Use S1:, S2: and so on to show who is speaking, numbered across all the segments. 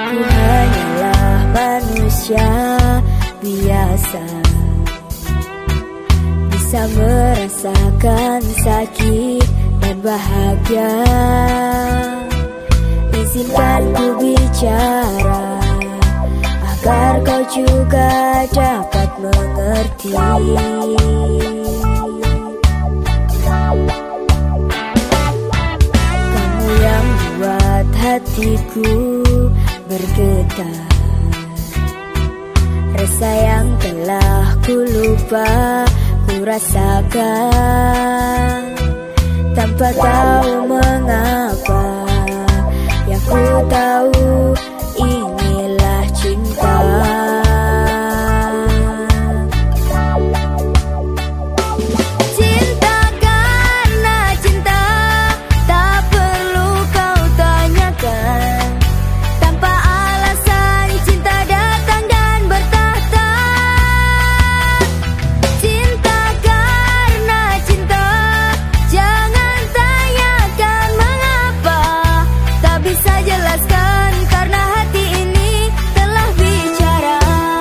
S1: Ku hanyalah manusia biasa, bisa merasakan sakit dan bahagia. Izinkan ku bicara agar kau juga dapat mengerti. Kamu yang buat hatiku bergetar, rasa yang telah ku lupa ku rasakan. Tanpa tahu mengapa, yang ku tahu inilah cinta. Cinta karena cinta, tak perlu kau tanyakan. Tanpa alasan cinta datang dan bertahta. Cinta karena cinta, jangan tanyakan mengapa. Tak bisa jelaskan karena hati ini telah bicara.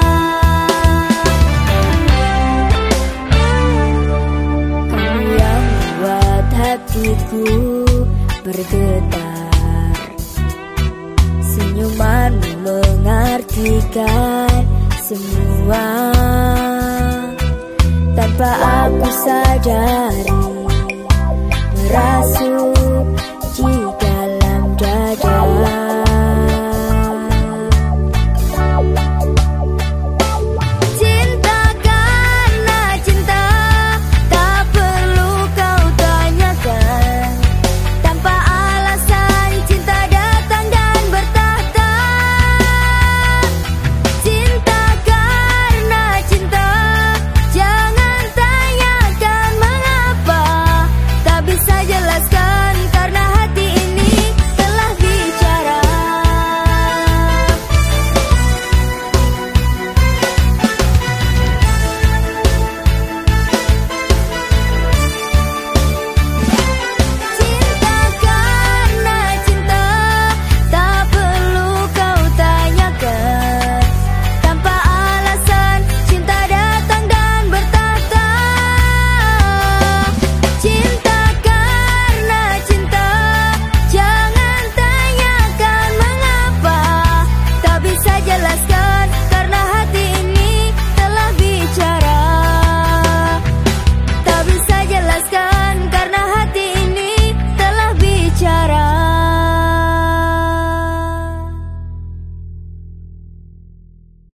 S1: Kamu yang membuat hatiku bergetar, senyumanmu mengartikan semua. Tanpa aku sadari, merasuk